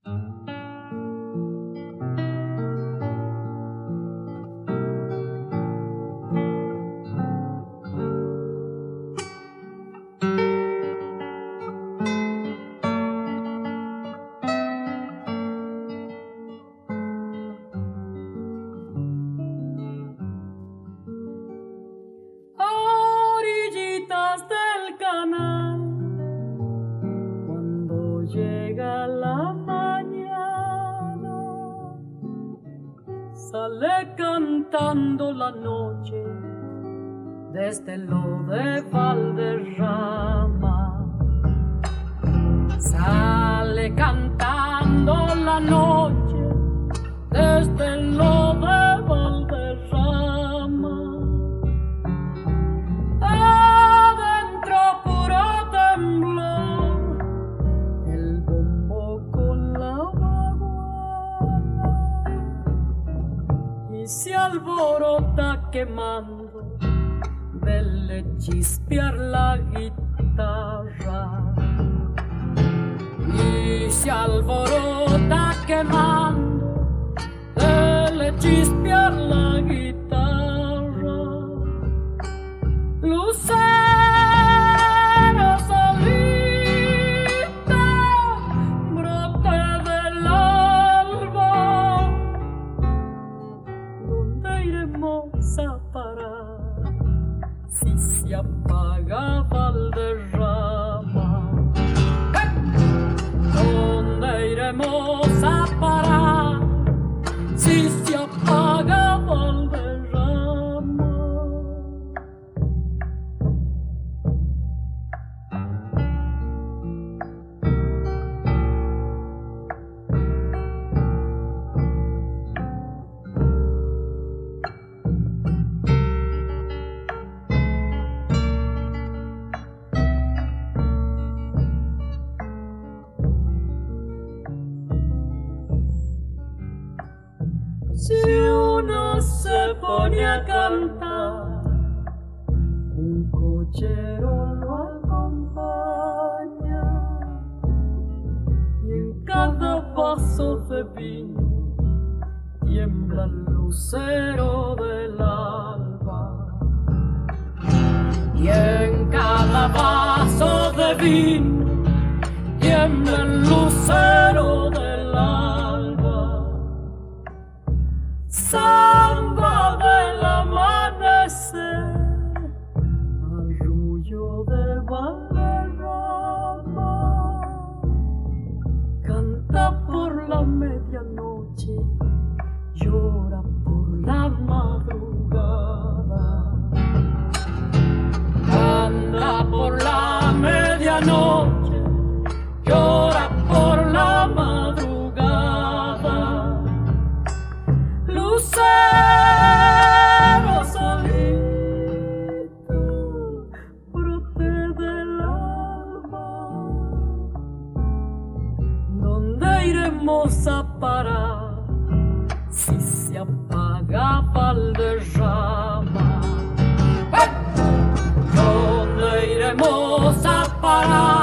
Llega la mañana, sale cantando la noche desde lo de Valderrama. Sale cantando la noche desde lo de Valderrama. Adentro puro temblor, el bombo con la baguala, y se alborota quemando de chispear la guitarra. Y se alborota quemando de chispear la guitarra. Lucero solita, brote del alba, ¿dónde iremos a parar si se apaga Valderrama? ¿Dónde iremos a parar si se apaga Valderrama? Si uno se pone a cantar, un cochero lo acompaña, y en cada vaso de vino tiembla el lucero del alba. Y en cada vaso de vino tiembla el lucero del alba. Samba del amanecer, arrullo de Valderrama, canta por la medianoche, llora por la madrugada. Canta por la medianoche, llora por la madrugada. Lucero solito, brote del alba, ¿dónde iremos a parar si se apaga Valderrama? ¿Dónde iremos a parar